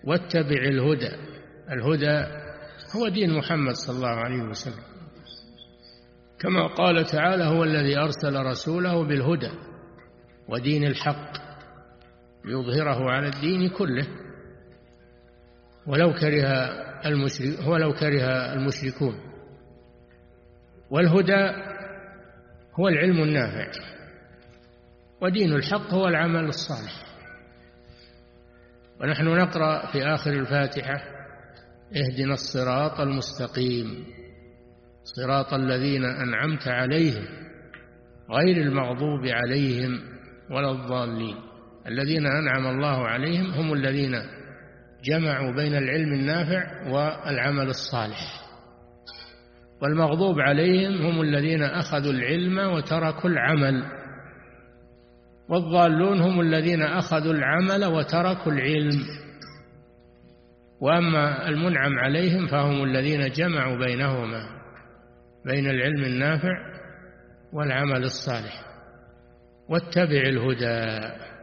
واتبع الهدى. الهدى هو دين محمد صلى الله عليه وسلم، كما قال تعالى: هو الذي أرسل رسوله بالهدى ودين الحق ليظهره على الدين كله ولو كره المشركون. والهدى هو العلم النافع، ودين الحق هو العمل الصالح. ونحن نقرأ في آخر الفاتحة: اهدنا الصراط المستقيم صراط الذين أنعمت عليهم غير المغضوب عليهم ولا الضالين. الذين أنعم الله عليهم هم الذين جمعوا بين العلم النافع والعمل الصالح، والمغضوب عليهم هم الذين أخذوا العلم وتركوا العمل، والضالون هم الذين أخذوا العمل وتركوا العلم. وأما المنعم عليهم فهم الذين جمعوا بينهما، بين العلم النافع والعمل الصالح. واتبع الهدى.